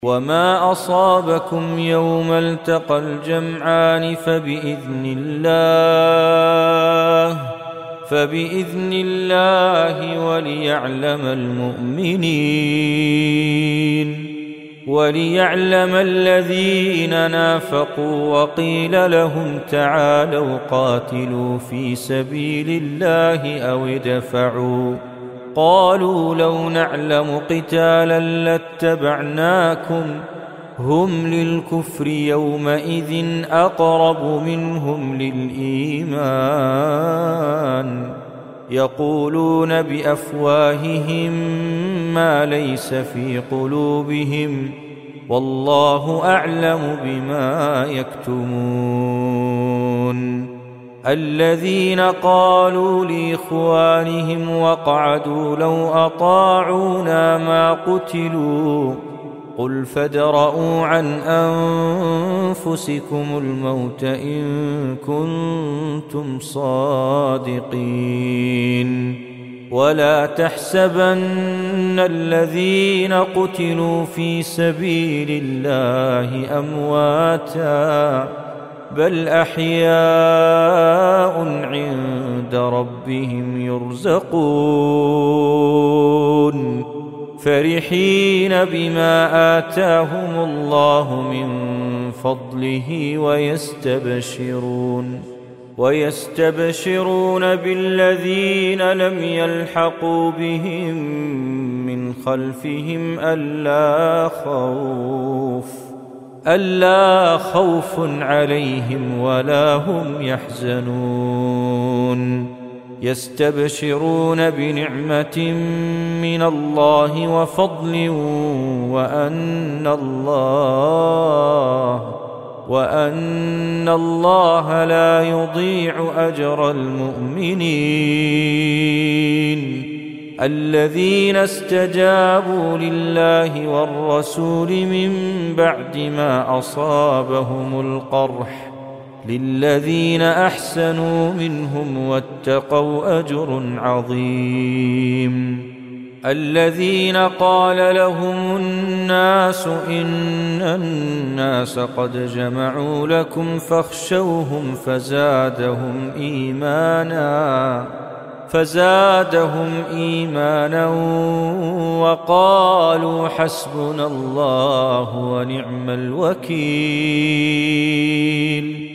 وما أصابكم يوم التقى الجمعان فبإذن الله وليعلم الذين نافقوا. وقيل لهم تعالوا قاتلوا في سبيل الله أو ادفعوا. قالوا لو نعلم قتالا لاتبعناكم. هم للكفر يومئذ أقرب منهم للإيمان. يقولون بأفواههم ما ليس في قلوبهم والله أعلم بما يكتمون. الذين قالوا لإخوانهم وقعدوا لو أطاعونا ما قتلوا قل فادرءوا عن أنفسكم الموت إن كنتم صادقين. ولا تحسبن الذين قتلوا في سبيل الله أمواتا بل أحياء عند ربهم يرزقون فرحين بما آتاهم الله من فضله ويستبشرون بالذين لم يلحقوا بهم من خلفهم ألا خوف عليهم ولا هم يحزنون. يستبشرون بنعمة من الله وفضل وأن الله لا يضيع أجر المؤمنين. الذين استجابوا لله والرسول من بعد ما أصابهم القرح للذين أحسنوا منهم واتقوا أجر عظيم. الذين قال لهم الناس إن الناس قد جمعوا لكم فاخشوهم فزادهم إيمانا وقالوا حسبنا الله ونعم الوكيل.